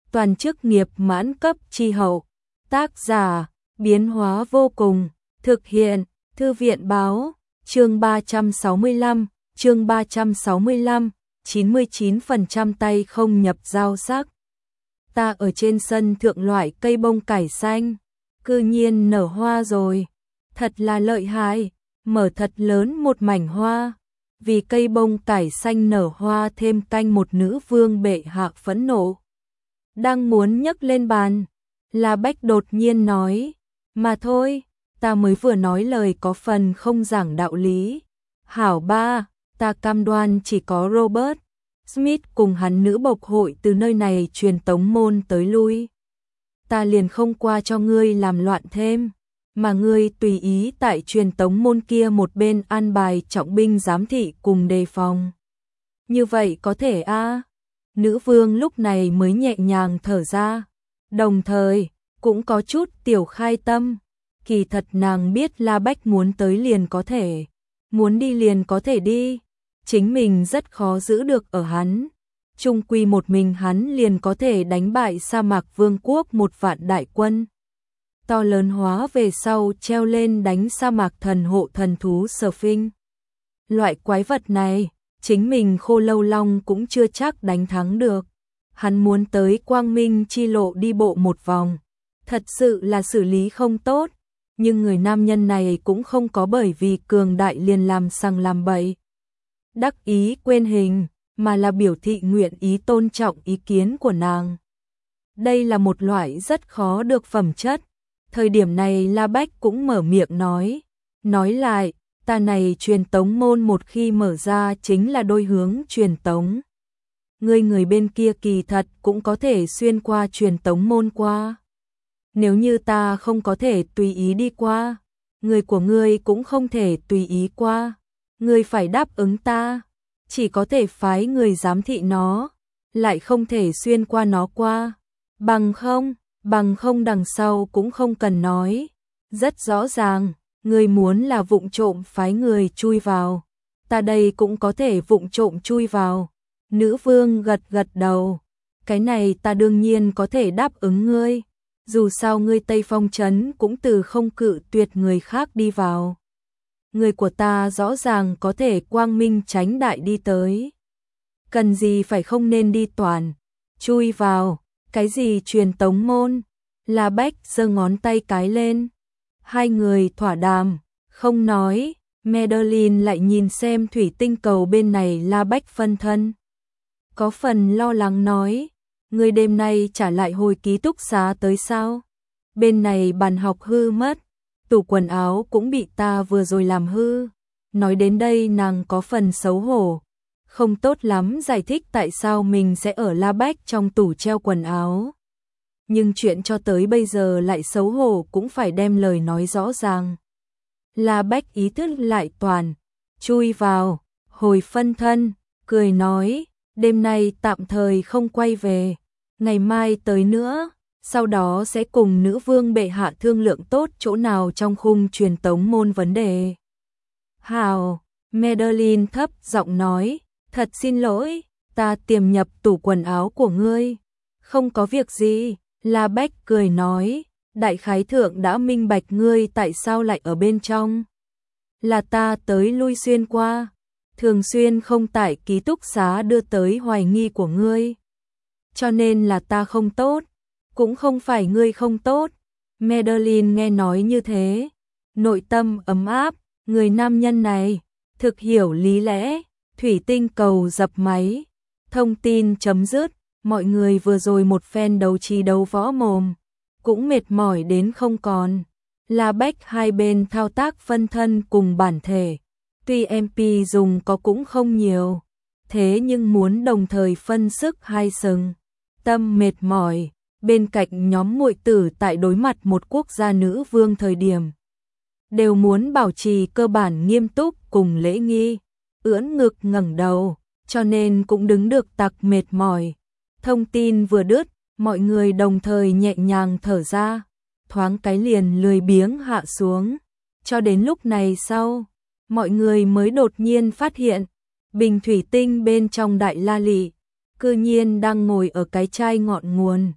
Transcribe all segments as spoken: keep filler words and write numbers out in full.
toàn chức nghiệp mãn cấp chi hậu. Tác giả, biến hóa vô cùng, thực hiện, Thư viện báo, chương ba trăm sáu mươi lăm, chương ba trăm sáu mươi lăm, chín mươi chín phần trăm tay không nhập giao sắc. Ta ở trên sân thượng loại cây bông cải xanh, cư nhiên nở hoa rồi, thật là lợi hại, mở thật lớn một mảnh hoa. Vì cây bông cải xanh nở hoa thêm canh một nữ vương bệ hạ phẫn nộ. Đang muốn nhấc lên bàn, La Bách đột nhiên nói, mà thôi, ta mới vừa nói lời có phần không giảng đạo lý. Hảo ba, ta cam đoan chỉ có Robert Smith cùng hắn nữ bộc hội từ nơi này truyền tống môn tới lui. Ta liền không qua cho ngươi làm loạn thêm, mà ngươi tùy ý tại truyền tống môn kia một bên an bài trọng binh giám thị cùng đề phòng. Như vậy có thể a? À? Nữ vương lúc này mới nhẹ nhàng thở ra, đồng thời cũng có chút tiểu khai tâm. Kỳ thật nàng biết La Bách muốn tới liền có thể, muốn đi liền có thể đi, chính mình rất khó giữ được ở hắn. Chung quy một mình hắn liền có thể đánh bại sa mạc vương quốc một vạn đại quân. To lớn hóa về sau treo lên đánh sa mạc thần hộ thần thú Sở Phinh. Loại quái vật này, chính mình Khô Lâu Long cũng chưa chắc đánh thắng được. Hắn muốn tới Quang Minh chi lộ đi bộ một vòng, thật sự là xử lý không tốt, nhưng người nam nhân này cũng không có bởi vì cường đại liền làm sằng làm bậy. Đắc ý quên hình, mà là biểu thị nguyện ý tôn trọng ý kiến của nàng. Đây là một loại rất khó được phẩm chất. Thời điểm này La Bách cũng mở miệng nói, nói lại, ta này truyền tống môn một khi mở ra chính là đôi hướng truyền tống. Ngươi người bên kia kỳ thật cũng có thể xuyên qua truyền tống môn qua. Nếu như ta không có thể tùy ý đi qua, người của ngươi cũng không thể tùy ý qua. Ngươi phải đáp ứng ta, chỉ có thể phái người giám thị nó, lại không thể xuyên qua nó qua. Bằng không, bằng không đằng sau cũng không cần nói. Rất rõ ràng, ngươi muốn là vụng trộm phái người chui vào. Ta đây cũng có thể vụng trộm chui vào. Nữ vương gật gật đầu. Cái này ta đương nhiên có thể đáp ứng ngươi. Dù sao ngươi Tây Phong Trấn cũng từ không cự tuyệt người khác đi vào. Người của ta rõ ràng có thể quang minh chánh đại đi tới. Cần gì phải không nên đi toàn. Chui vào, cái gì truyền tống môn. La Bách giơ ngón tay cái lên. Hai người thỏa đàm, không nói. Madeline lại nhìn xem thủy tinh cầu bên này La Bách phân thân. Có phần lo lắng nói, người đêm nay trả lại hồi ký túc xá tới sao? Bên này bàn học hư mất, tủ quần áo cũng bị ta vừa rồi làm hư. Nói đến đây nàng có phần xấu hổ, không tốt lắm giải thích tại sao mình sẽ ở La Bách trong tủ treo quần áo. Nhưng chuyện cho tới bây giờ lại xấu hổ cũng phải đem lời nói rõ ràng. La Bách ý thức lại toàn, chui vào, hồi phân thân, cười nói, đêm nay tạm thời không quay về, ngày mai tới nữa, sau đó sẽ cùng nữ vương bệ hạ thương lượng tốt chỗ nào trong khung truyền tống môn vấn đề. Hào, Madeline thấp giọng nói, thật xin lỗi, ta tiềm nhập tủ quần áo của ngươi. Không có việc gì, La Bách cười nói, đại khái thượng đã minh bạch ngươi tại sao lại ở bên trong. Là ta tới lui xuyên qua, thường xuyên không tại ký túc xá đưa tới hoài nghi của ngươi. Cho nên là ta không tốt, cũng không phải ngươi không tốt. Madeline nghe nói như thế, nội tâm ấm áp, người nam nhân này, thực hiểu lý lẽ. Thủy tinh cầu dập máy, thông tin chấm dứt, mọi người vừa rồi một phen đấu trí đấu võ mồm, cũng mệt mỏi đến không còn. La Bách hai bên thao tác phân thân cùng bản thể, tuy em pê dùng có cũng không nhiều, thế nhưng muốn đồng thời phân sức hai sừng, tâm mệt mỏi. Bên cạnh nhóm muội tử tại đối mặt một quốc gia nữ vương thời điểm, đều muốn bảo trì cơ bản nghiêm túc cùng lễ nghi, ưỡn ngực ngẩng đầu, cho nên cũng đứng được tặc mệt mỏi. Thông tin vừa đứt, mọi người đồng thời nhẹ nhàng thở ra, thoáng cái liền lười biếng hạ xuống. Cho đến lúc này sau, mọi người mới đột nhiên phát hiện, bình thủy tinh bên trong đại la lị, cư nhiên đang ngồi ở cái chai ngọn nguồn.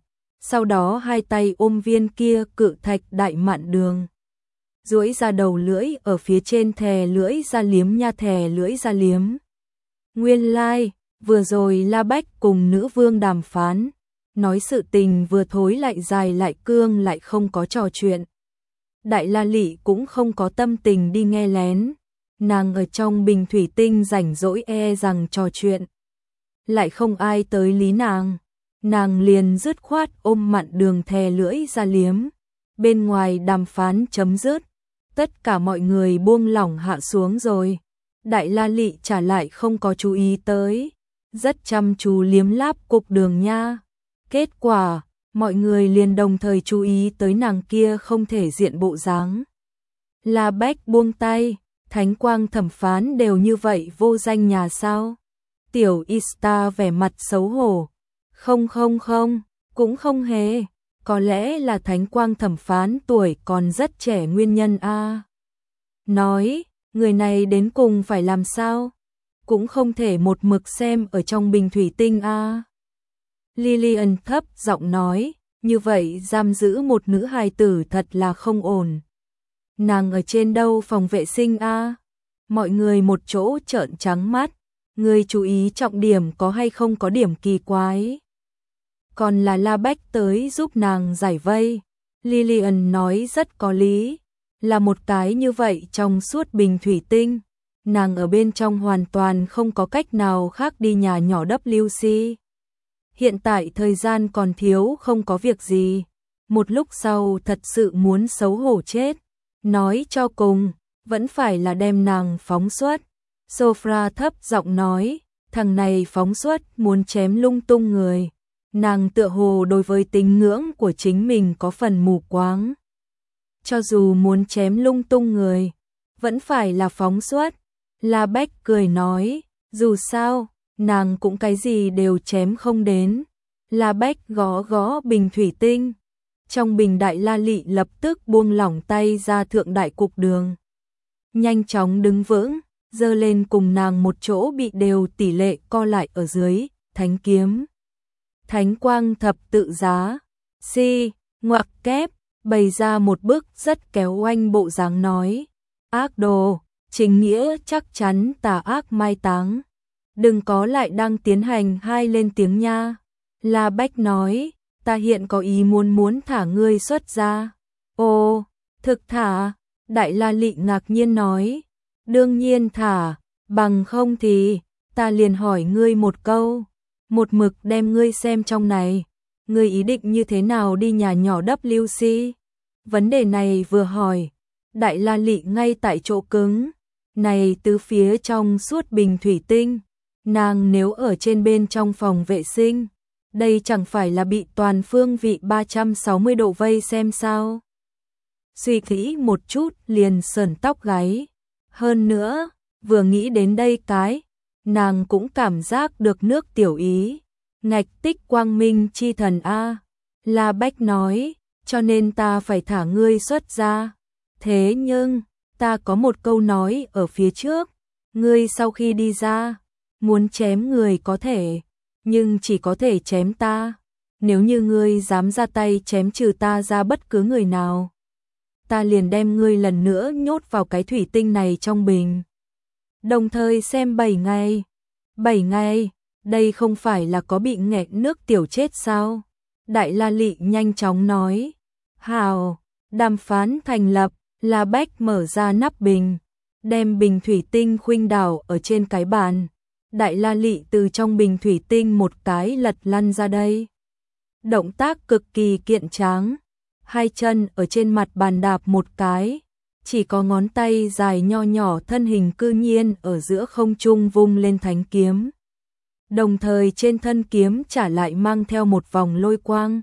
sau đó hai tay ôm viên kia cự thạch đại mạn đường. Duỗi ra đầu lưỡi ở phía trên thè lưỡi ra liếm nha thè lưỡi ra liếm. Nguyên lai, like, vừa rồi La Bách cùng nữ vương đàm phán, nói sự tình vừa thối lại dài lại cương lại không có trò chuyện. Đại La Lị cũng không có tâm tình đi nghe lén, nàng ở trong bình thủy tinh rảnh rỗi e rằng trò chuyện. Lại không ai tới lý nàng, nàng liền dứt khoát ôm mặn đường thè lưỡi ra liếm. Bên ngoài đàm phán chấm dứt, tất cả mọi người buông lỏng hạ xuống rồi. Đại La Lị trả lại không có chú ý tới, rất chăm chú liếm láp cục đường nha. Kết quả, mọi người liền đồng thời chú ý tới nàng kia không thể diện bộ dáng. La Bách buông tay, thánh quang thẩm phán đều như vậy vô danh nhà sao? Tiểu Ista vẻ mặt xấu hổ. Không không không, cũng không hề, có lẽ là thánh quang thẩm phán tuổi còn rất trẻ nguyên nhân a. À. Nói, người này đến cùng phải làm sao? Cũng không thể một mực xem ở trong bình thủy tinh a. À. Lillian thấp giọng nói, như vậy giam giữ một nữ hài tử thật là không ổn. Nàng ở trên đâu phòng vệ sinh a? À? Mọi người một chỗ trợn trắng mắt, người chú ý trọng điểm có hay không có điểm kỳ quái. Còn là La Bách tới giúp nàng giải vây. Lillian nói rất có lý, là một cái như vậy trong suốt bình thủy tinh, nàng ở bên trong hoàn toàn không có cách nào khác đi nhà nhỏ W C. Hiện tại thời gian còn thiếu không có việc gì, một lúc sau thật sự muốn xấu hổ chết, nói cho cùng, vẫn phải là đem nàng phóng xuất. Sophia thấp giọng nói, thằng này phóng xuất muốn chém lung tung người. Nàng tựa hồ đối với tín ngưỡng của chính mình có phần mù quáng. Cho dù muốn chém lung tung người, vẫn phải là phóng xuất. La Bách cười nói, dù sao, nàng cũng cái gì đều chém không đến. La Bách gõ gõ bình thủy tinh. Trong bình Đại La Lị lập tức buông lỏng tay ra thượng đại cục đường. Nhanh chóng đứng vững, giơ lên cùng nàng một chỗ bị đều tỷ lệ co lại ở dưới, thánh kiếm. Thánh quang thập tự giá, si, ngoặc kép, bày ra một bức rất kéo oanh bộ dáng nói. Ác đồ, chính nghĩa chắc chắn tà ác mai táng. Đừng có lại đang tiến hành hai lên tiếng nha. La Bách nói, ta hiện có ý muốn muốn thả ngươi xuất ra. Ồ, thực thả, Đại La Lị ngạc nhiên nói. Đương nhiên thả, bằng không thì, ta liền hỏi ngươi một câu. Một mực đem ngươi xem trong này, ngươi ý định như thế nào đi nhà nhỏ W C? Vấn đề này vừa hỏi, Đại La Lị ngay tại chỗ cứng. Này tứ phía trong suốt bình thủy tinh, nàng nếu ở trên bên trong phòng vệ sinh, đây chẳng phải là bị toàn phương vị ba trăm sáu mươi độ vây xem sao? Suy nghĩ một chút liền sởn tóc gáy. Hơn nữa, vừa nghĩ đến đây cái, nàng cũng cảm giác được nước tiểu ý. Ngạch tích quang minh chi thần A. La Bách nói, cho nên ta phải thả ngươi xuất ra. Thế nhưng, ta có một câu nói ở phía trước. Ngươi sau khi đi ra, muốn chém người có thể, nhưng chỉ có thể chém ta. Nếu như ngươi dám ra tay chém trừ ta ra bất cứ người nào, ta liền đem ngươi lần nữa nhốt vào cái thủy tinh này trong bình. Đồng thời xem bảy ngày. bảy ngày, đây không phải là có bị nghẹt nước tiểu chết sao? Đại La Lị nhanh chóng nói. Hào, đàm phán thành lập, La Bách mở ra nắp bình, đem bình thủy tinh khuynh đảo ở trên cái bàn. Đại La Lị từ trong bình thủy tinh một cái lật lăn ra đây. Động tác cực kỳ kiện tráng, hai chân ở trên mặt bàn đạp một cái, chỉ có ngón tay dài nho nhỏ thân hình cư nhiên ở giữa không trung vung lên thánh kiếm. Đồng thời trên thân kiếm trả lại mang theo một vòng lôi quang.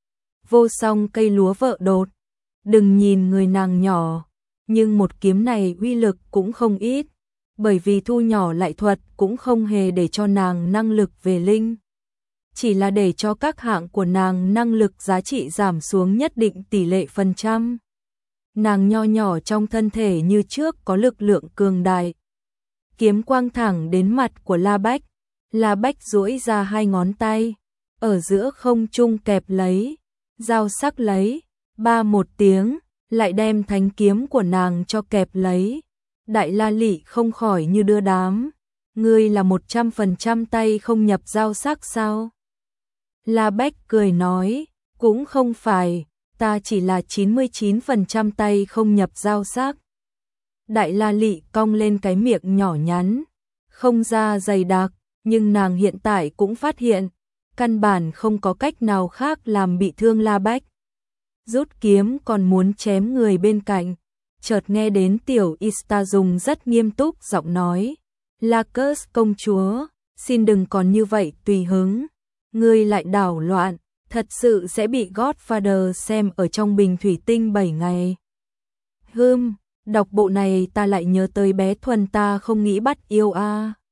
Vô song cây lúa vợ đột, đừng nhìn người nàng nhỏ, nhưng một kiếm này uy lực cũng không ít, bởi vì thu nhỏ lại thuật cũng không hề để cho nàng năng lực về linh. Chỉ là để cho các hạng của nàng năng lực giá trị giảm xuống nhất định tỷ lệ phần trăm. Nàng nho nhỏ trong thân thể như trước có lực lượng cường đại. Kiếm quang thẳng đến mặt của La Bách. La Bách duỗi ra hai ngón tay, ở giữa không trung kẹp lấy, dao sắc lấy, ba một tiếng, lại đem thánh kiếm của nàng cho kẹp lấy. Đại La Lị không khỏi như đưa đám, ngươi là một trăm phần trăm tay không nhập dao sắc sao? La Bách cười nói, cũng không phải, ta chỉ là chín mươi chín phần trăm tay không nhập dao sắc. Đại La Lị cong lên cái miệng nhỏ nhắn, không da dày đặc, nhưng nàng hiện tại cũng phát hiện, căn bản không có cách nào khác làm bị thương La Bách. Rút kiếm còn muốn chém người bên cạnh, chợt nghe đến tiểu Ista dùng rất nghiêm túc giọng nói, Lacus công chúa, xin đừng còn như vậy tùy hứng, ngươi lại đảo loạn, thật sự sẽ bị Godfather xem ở trong bình thủy tinh bảy ngày. Hừm, đọc bộ này ta lại nhớ tới bé Thuần ta không nghĩ bắt yêu a. À.